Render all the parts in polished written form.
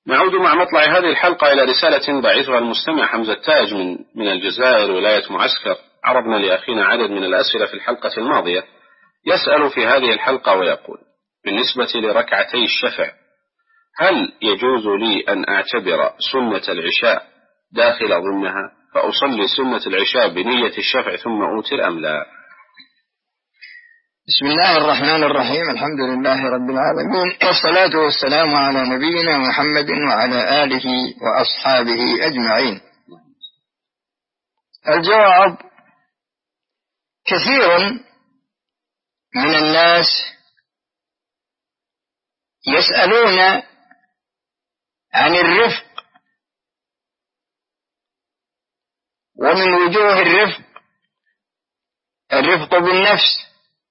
نعود مع مطلع هذه الحلقة إلى رسالة بعثها المستمع حمزة تاج من الجزائر ولاية معسكر. عرضنا لأخينا عدد من الأسئلة في الحلقة الماضية. يسأل في هذه الحلقة ويقول: بالنسبة لركعتي الشفع، هل يجوز لي أن أعتبر سنة العشاء داخل ضمنها، فأصلي سنة العشاء بنية الشفع ثم أوتر أم لا؟ بسم الله الرحمن الرحيم. الحمد لله رب العالمين، والصلاة والسلام على نبينا محمد وعلى آله وأصحابه أجمعين. الجواب: كثير من الناس يسألون عن الرفق، ومن وجوه الرفق بالنفس،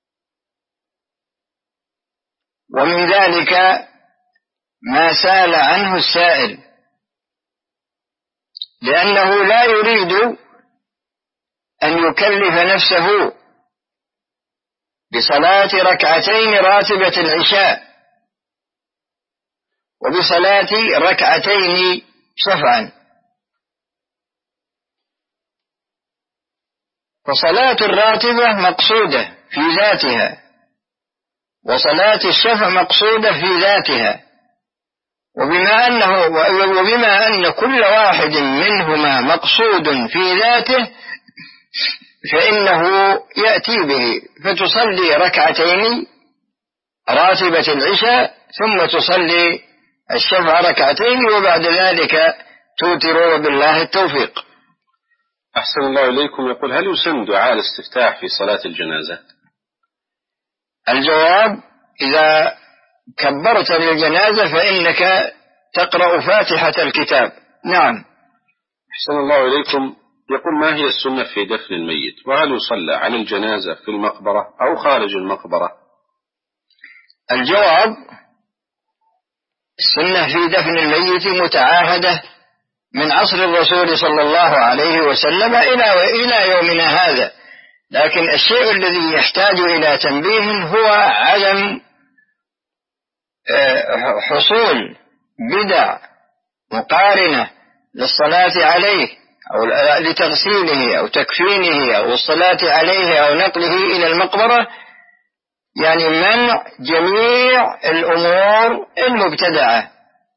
ومن ذلك ما سأل عنه السائل، لأنه لا يريد أن يكلف نفسه بصلاة ركعتين راتبة العشاء وبصلاة ركعتين شفعا. فصلاة الراتبة مقصودة في ذاتها، وصلاة الشفع مقصودة في ذاتها، وبما أن كل واحد منهما مقصود في ذاته فإنه يأتي به، فتصلي ركعتين راتبة العشاء ثم تصلي الشفع ركعتين، وبعد ذلك توتر، وبالله التوفيق. أحسن الله إليكم. يقول: هل يسن دعاء الاستفتاح في صلاة الجنازة؟ الجواب: إذا كبرت للجنازة فإنك تقرأ فاتحة الكتاب. نعم. أحسن الله إليكم. يقول: ما هي السنة في دفن الميت؟ وهل يصلى على الجنازة في المقبرة أو خارج المقبرة؟ الجواب: السنة في دفن الميت متعاهدة من عصر الرسول صلى الله عليه وسلم إلى يومنا هذا، لكن الشيء الذي يحتاج إلى تنبيه هو عدم حصول بدع مقارنة للصلاة عليه أو لتغسيله أو تكفينه أو الصلاة عليه أو نقله إلى المقبرة، يعني منع جميع الأمور المبتدعة.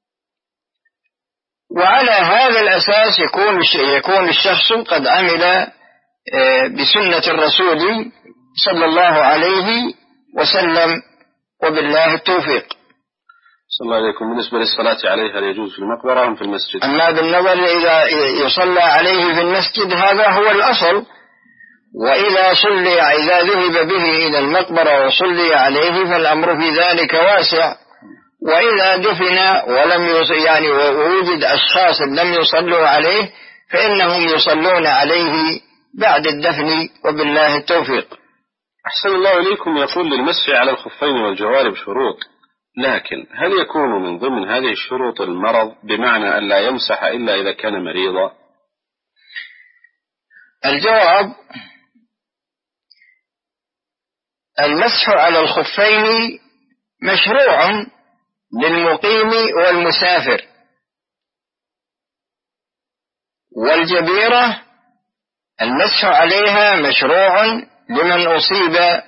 وعلى هذا الأساس يكون الشخص قد عمل بسنة الرسول صلى الله عليه وسلم، وبالله التوفيق. صلى الله عليكم. بالنسبة للصلاة عليها يجوز في المقبرة أم في المسجد؟ أما بالنظر إذا يصلى عليه في المسجد هذا هو الأصل، وإذا ذهب به إلى المقبرة وصلي عليه فالأمر في ذلك واسع. وإذا دفن ووجد أشخاص لم يصلوا عليه فإنهم يصلون عليه بعد الدفن، وبالله التوفيق. أحسن الله إليكم. يقول: للمسح على الخفين والجوارب شروط، لكن هل يكون من ضمن هذه الشروط المرض، بمعنى أن لا يمسح إلا إذا كان مريضا؟ الجواب: المسح على الخفين مشروع للمقيم والمسافر، والجبيرة المسح عليها مشروع لمن أصيب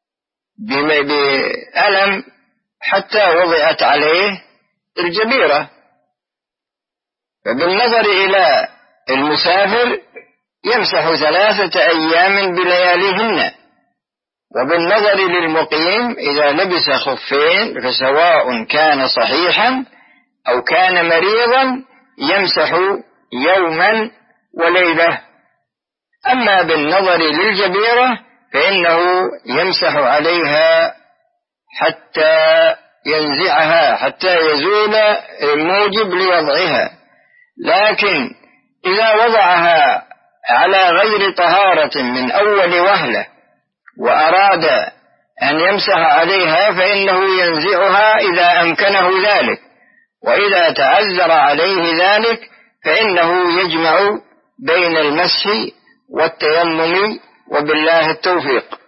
بألم حتى وضعت عليه الجبيرة. فبالنظر إلى المسافر يمسح 3 أيام بلياليهن، وبالنظر للمقيم إذا لبس خفين فسواء كان صحيحا أو كان مريضا يمسح يوما وليلة. أما بالنظر للجبيرة فإنه يمسح عليها حتى ينزعها، حتى يزول الموجب لوضعها. لكن إذا وضعها على غير طهارة من أول وهلة وأراد أن يمسح عليها فإنه ينزعها إذا أمكنه ذلك، وإذا تعذر عليه ذلك فإنه يجمع بين المسح والتيمم، وبالله التوفيق.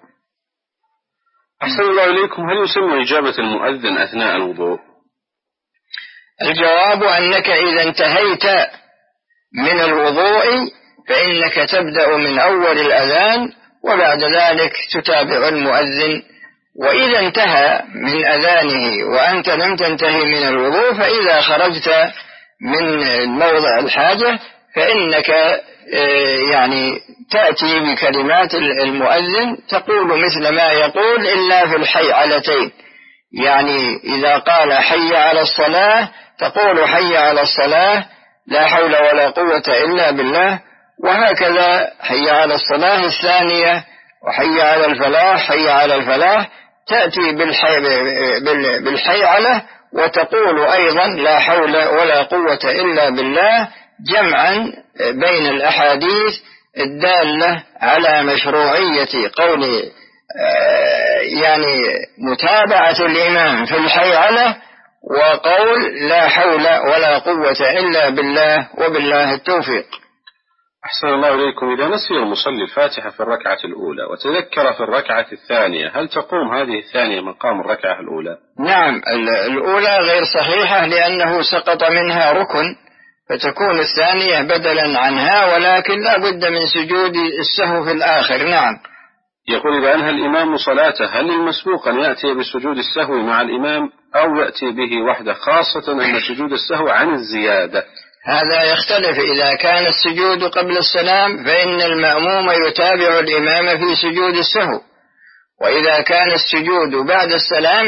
أحسن الله إليكم. هل يسمى إجابة المؤذن أثناء الوضوء؟ الجواب أنك إذا انتهيت من الوضوء فإنك تبدأ من أول الأذان وبعد ذلك تتابع المؤذن، وإذا انتهى من أذانه وأنت لم تنتهي من الوضوء فإذا خرجت من موضع الحاجة فإنك يعني تأتي بكلمات المؤذن تقول مثل ما يقول إلا في الحيعلتين، يعني إذا قال حي على الصلاة تقول حي على الصلاة لا حول ولا قوة إلا بالله، وهكذا حي على الصلاة الثانية وحي على الفلاح حي على الفلاح تأتي بالحيعلة وتقول أيضا لا حول ولا قوة إلا بالله، جمعا بين الأحاديث الدالة على مشروعية قول يعني متابعة الإمام في الحيعلة وقول لا حول ولا قوة إلا بالله وبالله التوفيق. أحسن الله إليكم. إذا نسي المصلي الفاتحة في الركعة الأولى وتذكر في الركعة الثانية هل تقوم هذه الثانية مقام الركعة الأولى؟ نعم، الأولى غير صحيحة لأنه سقط منها ركن، فتكون الثانية بدلا عنها، ولكن لا بد من سجود السهو في الآخر. نعم. يقول إذا أنهى الإمام صلاته هل المسبوق أن يأتي بسجود السهو مع الإمام أو يأتي به وحده، خاصة أن سجود السهو عن الزيادة؟ هذا يختلف. إذا كان السجود قبل السلام فإن المأموم يتابع الإمام في سجود السهو، وإذا كان السجود بعد السلام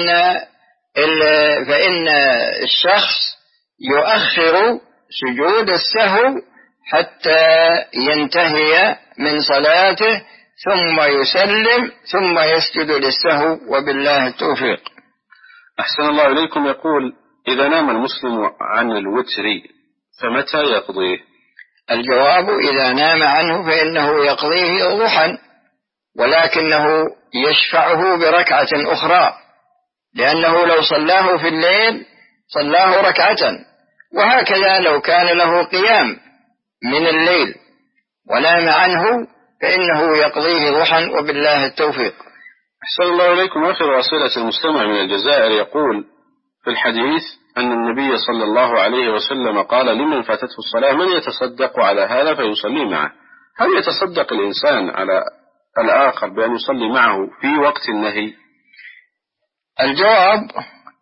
فإن الشخص يؤخر سجود السهو حتى ينتهي من صلاته ثم يسلم ثم يسجد للسهو وبالله التوفيق. أحسن الله إليكم. يقول إذا نام المسلم عن الوتر فمتى يقضيه؟ الجواب إذا نام عنه فإنه يقضيه ضحى، ولكنه يشفعه بركعة أخرى، لأنه لو صلاه في الليل صلاه ركعة، وهكذا لو كان له قيام من الليل ونام عنه فإنه يقضيه ضحى وبالله التوفيق. أحسن الله إليكم. آخر أسئلة المستمع من الجزائر يقول في الحديث أن النبي صلى الله عليه وسلم قال لمن فاتته الصلاة من يتصدق على هذا فيصلي معه، هل يتصدق الإنسان على الآخر بأن يصلي معه في وقت النهي؟ الجواب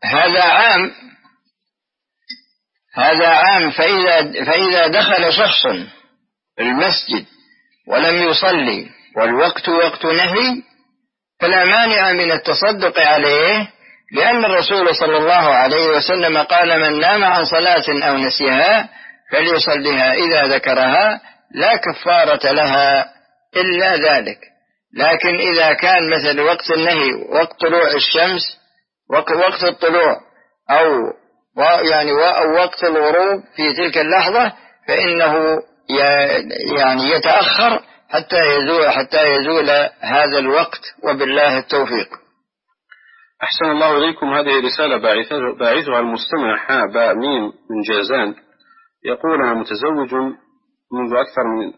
هذا عام. فإذا دخل شخص المسجد ولم يصلي والوقت وقت نهي فلا مانع من التصدق عليه، لأن الرسول صلى الله عليه وسلم قال من نام عن صلاة أو نسيها فليصليها إذا ذكرها لا كفارة لها إلا ذلك. لكن إذا كان مثل وقت النهي وقت طلوع الشمس وقت الطلوع أو وقت الغروب في تلك اللحظة فإنه يعني يتأخر حتى يزول هذا الوقت وبالله التوفيق. أحسن الله إليكم. هذه رسالة باعثها المستمع حابة ميم من جازان، يقول أنا متزوج منذ أكثر من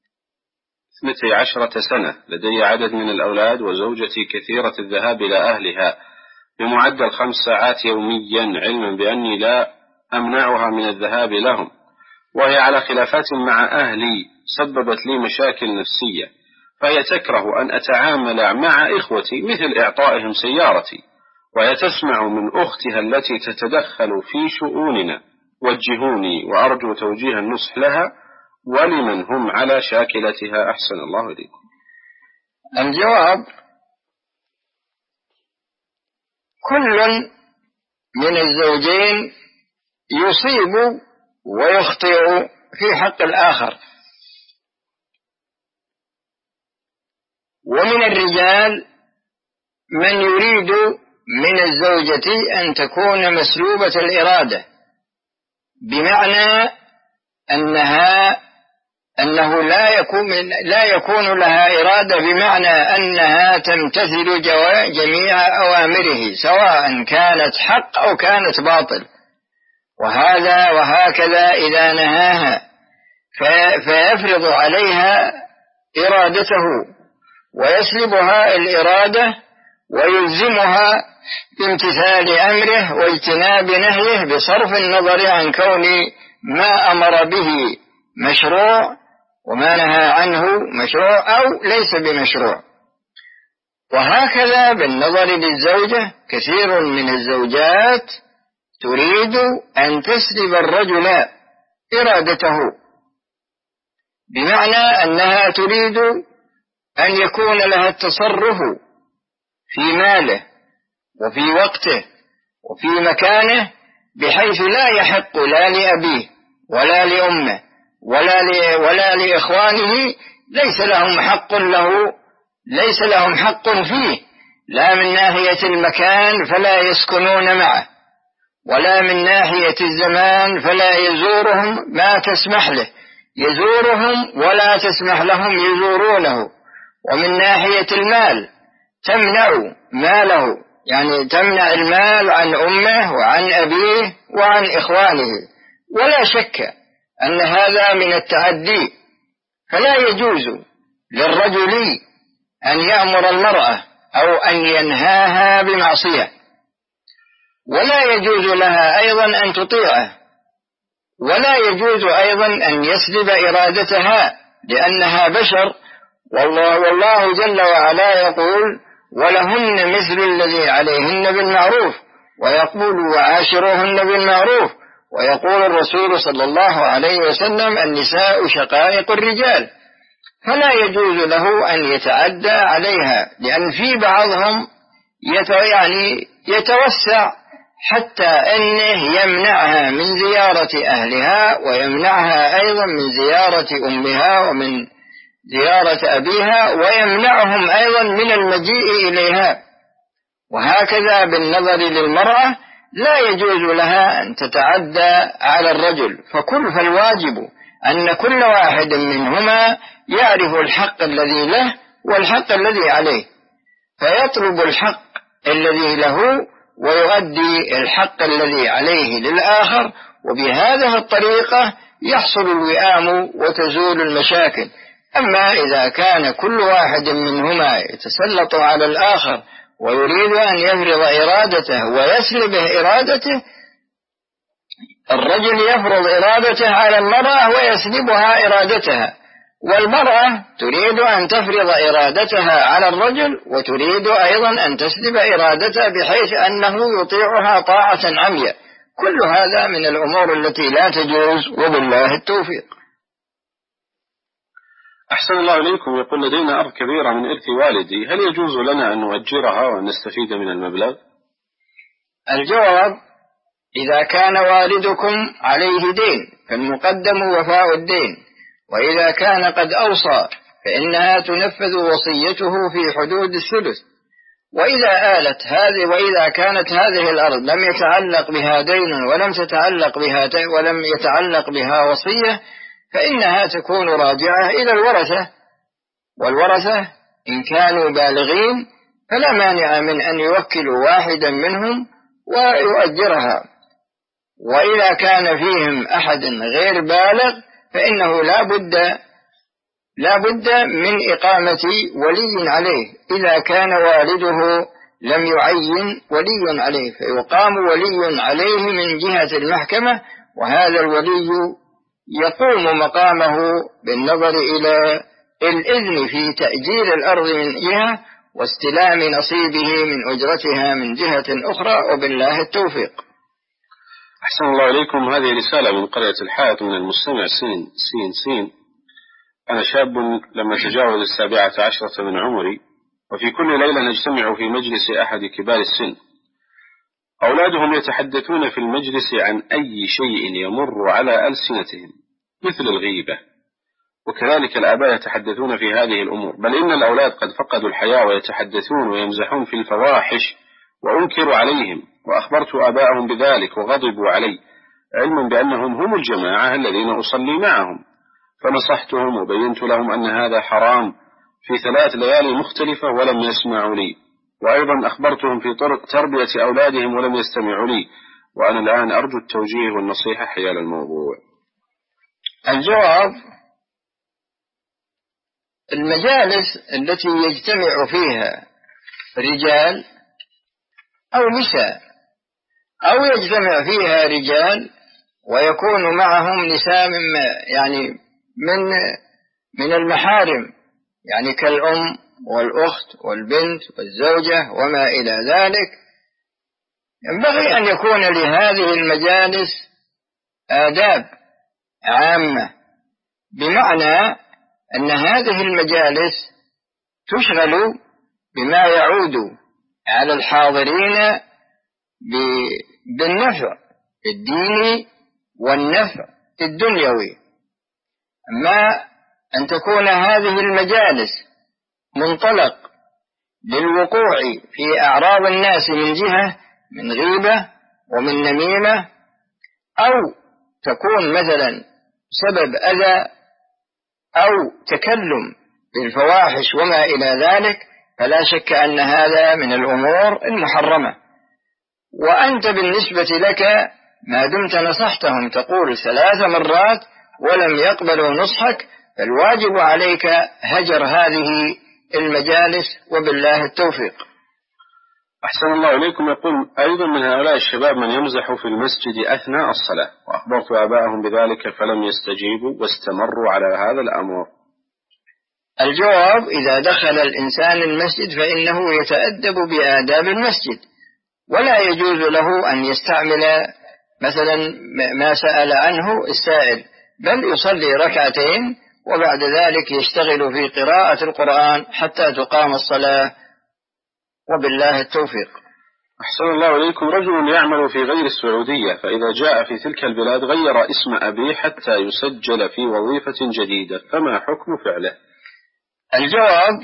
12 سنة، لدي عدد من الأولاد وزوجتي كثيرة الذهاب إلى أهلها بمعدل 5 ساعات يوميا، علما بأني لا أمنعها من الذهاب لهم، وهي على خلافات مع أهلي سببت لي مشاكل نفسية، فهي تكره أن أتعامل مع إخوتي مثل إعطائهم سيارتي، وهي تسمع من أختها التي تتدخل في شؤوننا. وجهوني وأرجو توجيه النصح لها ولمن هم على شاكلتها. أحسن الله إليكم. الجواب كل من الزوجين يصيب ويخطئ في حق الآخر، ومن الرجال من يريد من الزوجة أن تكون مسلوبة الإرادة، بمعنى أنه لا يكون لها إرادة، بمعنى أنها تمتثل جميع أوامره سواء كانت حق أو كانت باطل، وهكذا إذا نهاها فيفرض عليها إرادته ويسلبها الإرادة ويلزمها بامتثال أمره واجتناب نهيه بصرف النظر عن كون ما أمر به مشروع وما نهى عنه مشروع أو ليس بمشروع. وهكذا بالنظر للزوجة، كثير من الزوجات تريد أن تسلب الرجل إرادته، بمعنى أنها تريد أن يكون لها التصرف في ماله وفي وقته وفي مكانه، بحيث لا يحق لا لأبيه ولا لأمه ولا لإخوانه، ليس لهم حق فيه، لا من ناحية المكان فلا يسكنون معه، ولا من ناحية الزمان فلا يزورهم ما تسمح له يزورهم ولا تسمح لهم يزورونه. ومن ناحية المال تمنع ماله، يعني تمنع المال عن أمه وعن أبيه وعن إخوانه، ولا شك أن هذا من التعدي. فلا يجوز للرجل أن يأمر المرأة أو أن ينهاها بمعصية، ولا يجوز لها أيضا أن تطيعه، ولا يجوز أيضا أن يسلب إرادتها، لأنها بشر، والله جل وعلا يقول: ولهن مثل الذي عليهن بالمعروف، ويقول: وعاشروهن بالمعروف، ويقول الرسول صلى الله عليه وسلم: النساء شقائق الرجال. فلا يجوز له أن يتعدى عليها، لأن في بعضهم يتوسع حتى أنه يمنعها من زيارة أهلها، ويمنعها أيضا من زيارة أمها ومن زيارة أبيها، ويمنعهم أيضا من المجيء إليها. وهكذا بالنظر للمرأة لا يجوز لها أن تتعدى على الرجل، فالواجب أن كل واحد منهما يعرف الحق الذي له والحق الذي عليه، فيطلب الحق الذي له ويؤدي الحق الذي عليه للآخر، وبهذه الطريقة يحصل الوئام وتزول المشاكل. أما إذا كان كل واحد منهما يتسلط على الآخر ويريد أن يفرض إرادته ويسلبه إرادته، الرجل يفرض إرادته على المرأة ويسلبها إرادتها، والمرأة تريد أن تفرض إرادتها على الرجل وتريد أيضا أن تسلب إرادتها، بحيث أنه يطيعها طاعة عمياء. كل هذا من الأمور التي لا تجوز، وبالله التوفيق. أحسن الله إليكم. يقول: لدينا أرض كبيرة من إرث والدي، هل يجوز لنا أن نؤجرها وأن نستفيد من المبلغ؟ الجواب: إذا كان والدكم عليه دين فالمقدم وفاء الدين، وإذا كان قد أوصى فإنها تنفذ وصيته في حدود الثلث. وإذا كانت هذه الأرض لم يتعلق بها دين ولم يتعلق بها وصية، فإنها تكون راجعة إلى الورثة، والورثة إن كانوا بالغين فلا مانع من أن يوكلوا واحدا منهم ويؤجرها. وإذا كان فيهم أحد غير بالغ فإنه لا بد من إقامة ولي عليه، إذا كان والده لم يعين ولي عليه فيقام ولي عليه من جهة المحكمة، وهذا الولي يقوم مقامه بالنظر إلى الإذن في تأجير الأرض من جهة، واستلام نصيبه من أجرتها من جهة أخرى، وبالله التوفيق. أحسن الله إليكم. هذه رسالة من قرية الحائط من المستمع سين. أنا شاب لم أتجاوز 17 من عمري، وفي كل ليلة نجتمع في مجلس أحد كبار السن. أولادهم يتحدثون في المجلس عن أي شيء يمر على ألسنتهم مثل الغيبة، وكذلك الآباء يتحدثون في هذه الأمور، بل إن الأولاد قد فقدوا الحياء ويتحدثون ويمزحون في الفواحش، وأنكر عليهم وأخبرت آباءهم بذلك وغضبوا علي، علما بأنهم هم الجماعة الذين أصلي معهم، فنصحتهم وبينت لهم أن هذا حرام في 3 ليالي مختلفة ولم يسمعوا لي، وأيضا أخبرتهم في طرق تربية أولادهم ولم يستمعوا لي، وأنا الآن أرجو التوجيه والنصيحة حيال الموضوع. الجواب: المجالس التي يجتمع فيها رجال أو نساء، أو يجتمع فيها رجال ويكون معهم نساء من المحارم، يعني كالأم والأخت والبنت والزوجة وما إلى ذلك. ينبغي أن يكون لهذه المجالس آداب عامة، بمعنى أن هذه المجالس تشغل بما يعود على الحاضرين بالنفع الديني والنفع الدنيوي. أما أن تكون هذه المجالس منطلق للوقوع في أعراض الناس من جهة من غيبة ومن نميمة، أو تكون مثلا سبب أذى أو تكلم بالفواحش وما إلى ذلك، فلا شك أن هذا من الأمور المحرمة. وأنت بالنسبة لك ما دمت نصحتهم تقول 3 مرات ولم يقبلوا نصحك، فالواجب عليك هجر هذه المجالس، وبالله التوفيق. أحسن الله إليكم. يقول أيضا من هؤلاء الشباب من يمزح في المسجد أثناء الصلاة، وأخبرت آباءهم بذلك فلم يستجيبوا واستمروا على هذا الأمر. الجواب: إذا دخل الإنسان المسجد فإنه يتأدب بآداب المسجد، ولا يجوز له أن يستعمل مثلا ما سأل عنه السائل، بل يصلي 2 ركعتين وبعد ذلك يشتغل في قراءة القرآن حتى تقام الصلاة، وبالله التوفيق. أحسن الله إليكم. رجل يعمل في غير السعودية، فإذا جاء في تلك البلاد غير اسم أبيه حتى يسجل في وظيفة جديدة، فما حكم فعله؟ الجواب: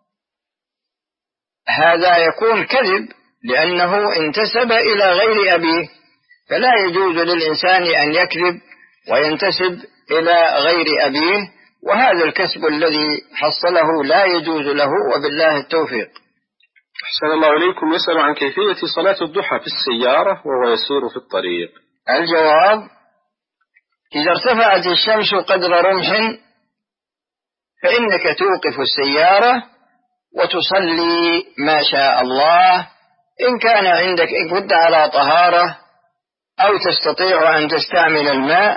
هذا يكون كذب، لأنه انتسب إلى غير أبيه، فلا يجوز للإنسان أن يكذب وينتسب إلى غير أبيه، وهذا الكسب الذي حصله لا يجوز له، وبالله التوفيق. أحسن الله إليكم. يسأل عن كيفية صلاة الضحى في السيارة وهو يسير في الطريق. الجواب: إذا ارتفعت الشمس قدر رمح فإنك توقف السيارة وتصلي ما شاء الله، إن كان عندك، إن كنت على طهارة أو تستطيع أن تستعمل الماء،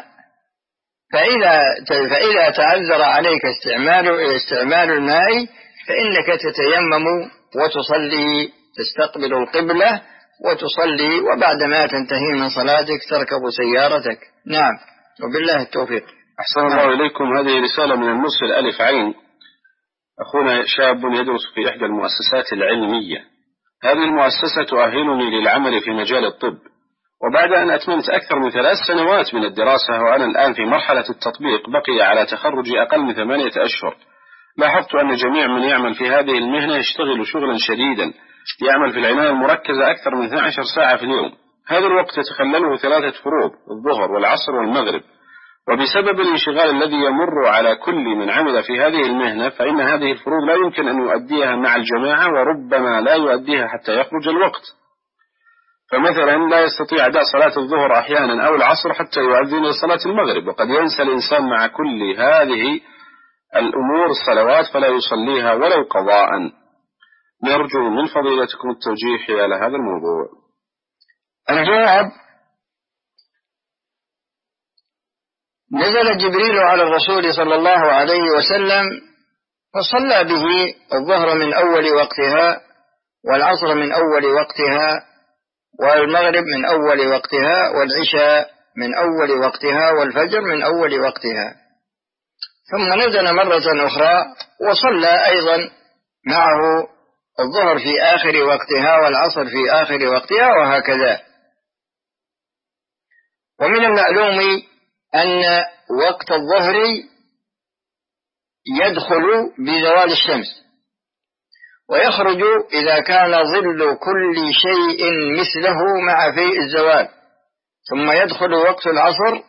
فإذا تعذر عليك استعمال الماء فإنك تتيمم وتصلي، تستقبل القبلة وتصلي، وبعد ما تنتهي من صلاتك تركب سيارتك. نعم، وبالله التوفيق. أحسن الله إليكم. هذه رسالة من المرسل ألف عين. أخونا شاب يدرس في إحدى المؤسسات العلمية. هذه المؤسسة تؤهلني للعمل في مجال الطب، وبعد أن أتممت أكثر من 3 سنوات من الدراسة وأنا الآن في مرحلة التطبيق بقي على تخرجي أقل من 8 أشهر، لاحظت أن جميع من يعمل في هذه المهنة يشتغل شغلا شديدا، يعمل في العناية المركزة أكثر من 12 ساعة في اليوم. هذا الوقت يتخلله 3 فروض: الظهر والعصر والمغرب، وبسبب الانشغال الذي يمر على كل من عمل في هذه المهنة فإن هذه الفروض لا يمكن أن يؤديها مع الجماعة، وربما لا يؤديها حتى يخرج الوقت. فمثلا لا يستطيع أداء صلاة الظهر أحيانا أو العصر حتى يؤذن لصلاة المغرب، وقد ينسى الإنسان مع كل هذه الأمور الصلوات فلا يصليها ولو قضاء. نرجو من فضيلتكم التوجيه حيال هذا الموضوع. الجواب: نزل جبريل على الرسول صلى الله عليه وسلم فصلى به الظهر من أول وقتها، والعصر من أول وقتها، والمغرب من أول وقتها، والعشاء من أول وقتها، والفجر من أول وقتها. ثم نزل مرة أخرى وصلى أيضا معه الظهر في آخر وقتها والعصر في آخر وقتها، وهكذا. ومن المعلوم أن وقت الظهر يدخل بزوال الشمس ويخرج إذا كان ظل كل شيء مثله مع في الزوال، ثم يدخل وقت العصر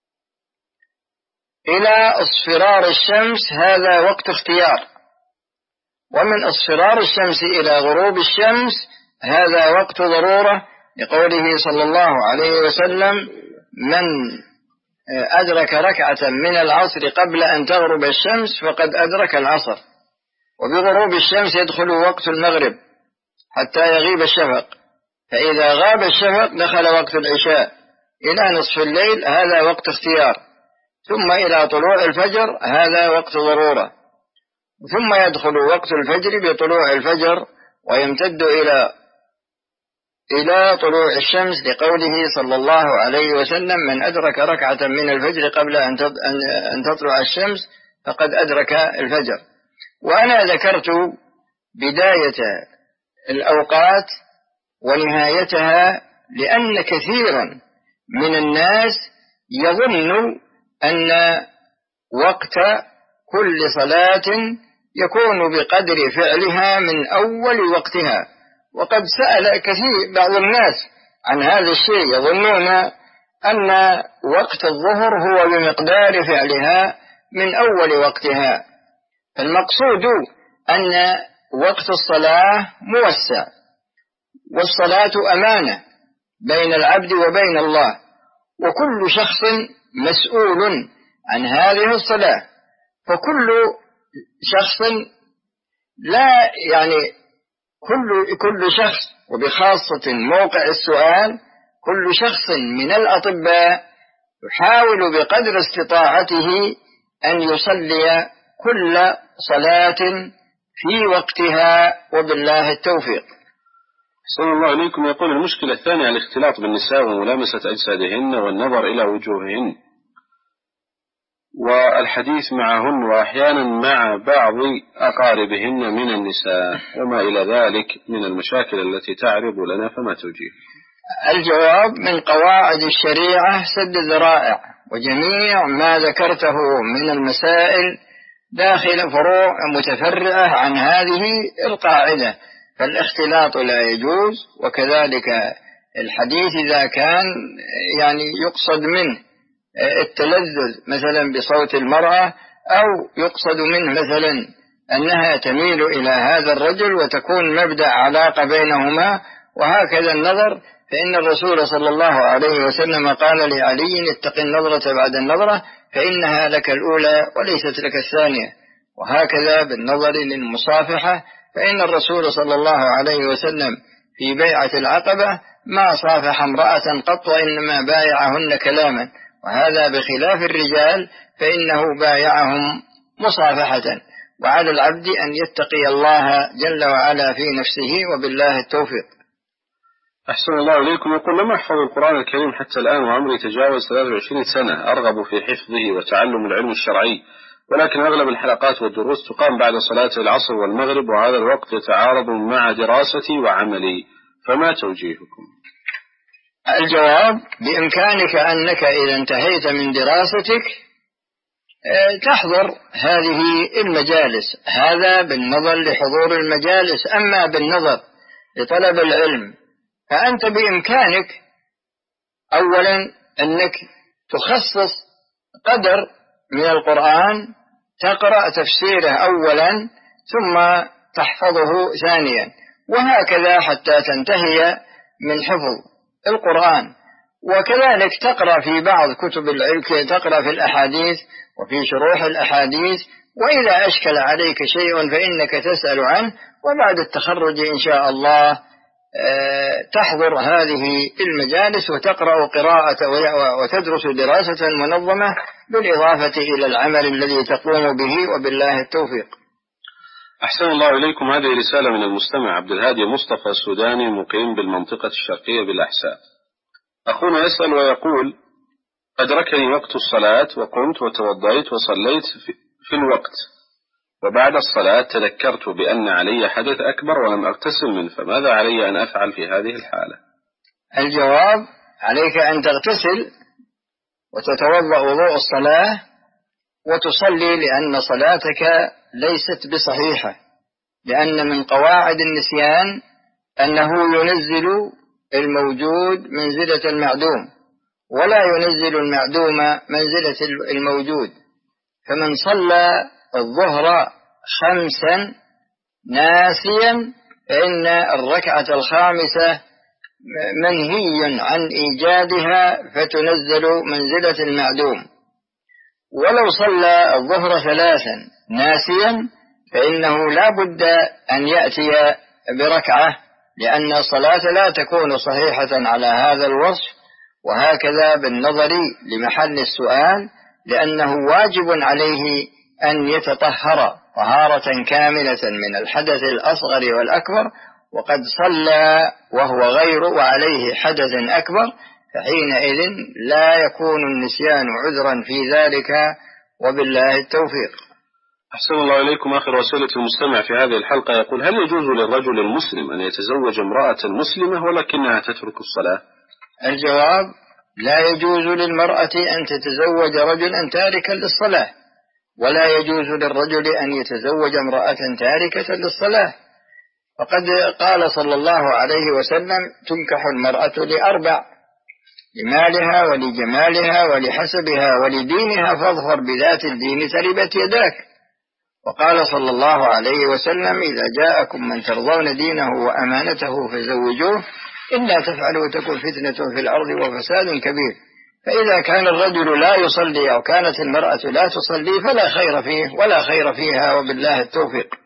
إلى اصفرار الشمس، هذا وقت اختيار. ومن اصفرار الشمس إلى غروب الشمس هذا وقت ضرورة، لقوله صلى الله عليه وسلم: من أدرك ركعة من العصر قبل أن تغرب الشمس فقد أدرك العصر. وبغروب الشمس يدخل وقت المغرب، حتى يغيب الشفق، فإذا غاب الشفق دخل وقت العشاء إلى نصف الليل، هذا وقت اختيار، ثم إلى طلوع الفجر هذا وقت ضرورة، ثم يدخل وقت الفجر بطلوع الفجر ويمتد إلى طلوع الشمس، لقوله صلى الله عليه وسلم: من أدرك ركعة من الفجر قبل أن تطلع الشمس فقد أدرك الفجر. وأنا ذكرت بداية الأوقات ونهايتها لأن كثيرا من الناس يظن أن وقت كل صلاة يكون بقدر فعلها من أول وقتها، وقد سأل بعض الناس عن هذا الشيء، يظنون أن وقت الظهر هو بمقدار فعلها من أول وقتها. المقصود أن وقت الصلاة موسع، والصلاة أمانة بين العبد وبين الله، وكل شخص مسؤول عن هذه الصلاة، فكل شخص لا كل شخص، وبخاصة موقع السؤال كل شخص من الأطباء يحاول بقدر استطاعته أن يصلي كل صلاة في وقتها، وبالله التوفيق. صلى الله عليكم. يقول: المشكلة الثانية الاختلاط بالنساء وملامسة أجسادهن والنظر إلى وجوههن والحديث معهن، وأحيانا مع بعض أقاربهن من النساء، وما إلى ذلك من المشاكل التي تعرض لنا، فما توجيه؟ الجواب: من قواعد الشريعة سد الذرائع، وجميع ما ذكرته من المسائل داخل فروع متفرعة عن هذه القاعدة، فالاختلاط لا يجوز. وكذلك الحديث إذا كان يقصد منه التلذذ مثلا بصوت المرأة، أو يقصد منه مثلا أنها تميل إلى هذا الرجل وتكون مبدأ علاقة بينهما، وهكذا النظر، فإن الرسول صلى الله عليه وسلم قال لعلي: اتق النظرة بعد النظرة فإنها لك الأولى وليست لك الثانية. وهكذا بالنظر للمصافحة، فإن الرسول صلى الله عليه وسلم في بيعة العقبة ما صافح امرأة قط، وإنما بايعهن كلاما، وهذا بخلاف الرجال فإنه بايعهم مصافحة. وعلى العبد أن يتقي الله جل وعلا في نفسه، وبالله التوفيق. أحسن الله إليكم. يقول: لم أحفظ القرآن الكريم حتى الآن وعمري تجاوز 23 سنة، أرغب في حفظه وتعلم العلم الشرعي، ولكن أغلب الحلقات والدروس تقام بعد صلاة العصر والمغرب، وهذا الوقت يتعارض مع دراستي وعملي، فما توجيهكم؟ الجواب: بإمكانك أنك إذا انتهيت من دراستك تحضر هذه المجالس، هذا بالنظر لحضور المجالس. أما بالنظر لطلب العلم فأنت بإمكانك أولا أنك تخصص قدر من القرآن تقرأ تفسيره أولا ثم تحفظه ثانيا، وهكذا حتى تنتهي من حفظ القرآن. وكذلك تقرأ في بعض كتب العلم، تقرأ في الأحاديث وفي شروح الأحاديث، وإذا أشكل عليك شيء فإنك تسأل عنه، وبعد التخرج إن شاء الله تحضر هذه المجالس وتقرأ قراءة وتدرس دراسة منظمة، بالإضافة إلى العمل الذي تقوم به، وبالله التوفيق. أحسن الله إليكم. هذه رسالة من المستمع عبد الهادي مصطفى السوداني، مقيم بالمنطقة الشرقية بالأحساء. أخونا يسأل ويقول: أدركني وقت الصلاة وقمت وتوضيت وصليت في الوقت، وبعد الصلاة تذكرت بأن علي حدث أكبر ولم أغتسل منه، فماذا علي أن أفعل في هذه الحالة؟ الجواب: عليك أن تغتسل وتتوضأ وضوء الصلاة وتصلي، لأن صلاتك ليست بصحيحة، لأن من قواعد النسيان أنه ينزل الموجود منزلة المعدوم، ولا ينزل المعدوم منزلة الموجود. فمن صلى الظهر 5 ناسيا فإن الركعة الخامسة منهي عن إيجادها فتنزل منزلة المعدوم. ولو صلى الظهر 3 ناسيا فإنه لا بد أن يأتي بركعة لأن الصلاة لا تكون صحيحة على هذا الوصف، وهكذا بالنظر لمحل السؤال، لأنه واجب عليه أن يتطهر طهارة كاملة من الحدث الأصغر والأكبر، وقد صلى وهو غير وعليه حدث أكبر، فحينئذ لا يكون النسيان عذرا في ذلك، وبالله التوفيق. أحسن الله إليكم. آخر رسالة المستمع في هذه الحلقة يقول: هل يجوز للرجل المسلم أن يتزوج امرأة مسلمة ولكنها تترك الصلاة؟ الجواب: لا يجوز للمرأة أن تتزوج رجلا تاركا للصلاة، ولا يجوز للرجل أن يتزوج امرأة تاركة للصلاة، فقد قال صلى الله عليه وسلم: تنكح المرأة لأربع: لمالها ولجمالها ولحسبها ولدينها، فاظفر بذات الدين تربت يداك. وقال صلى الله عليه وسلم: إذا جاءكم من ترضون دينه وأمانته فزوجوه، إلا تفعلوا تكن فتنة في الأرض وفساد كبير. فإذا كان الرجل لا يصلي أو كانت المرأة لا تصلي فلا خير فيه ولا خير فيها، وبالله التوفيق.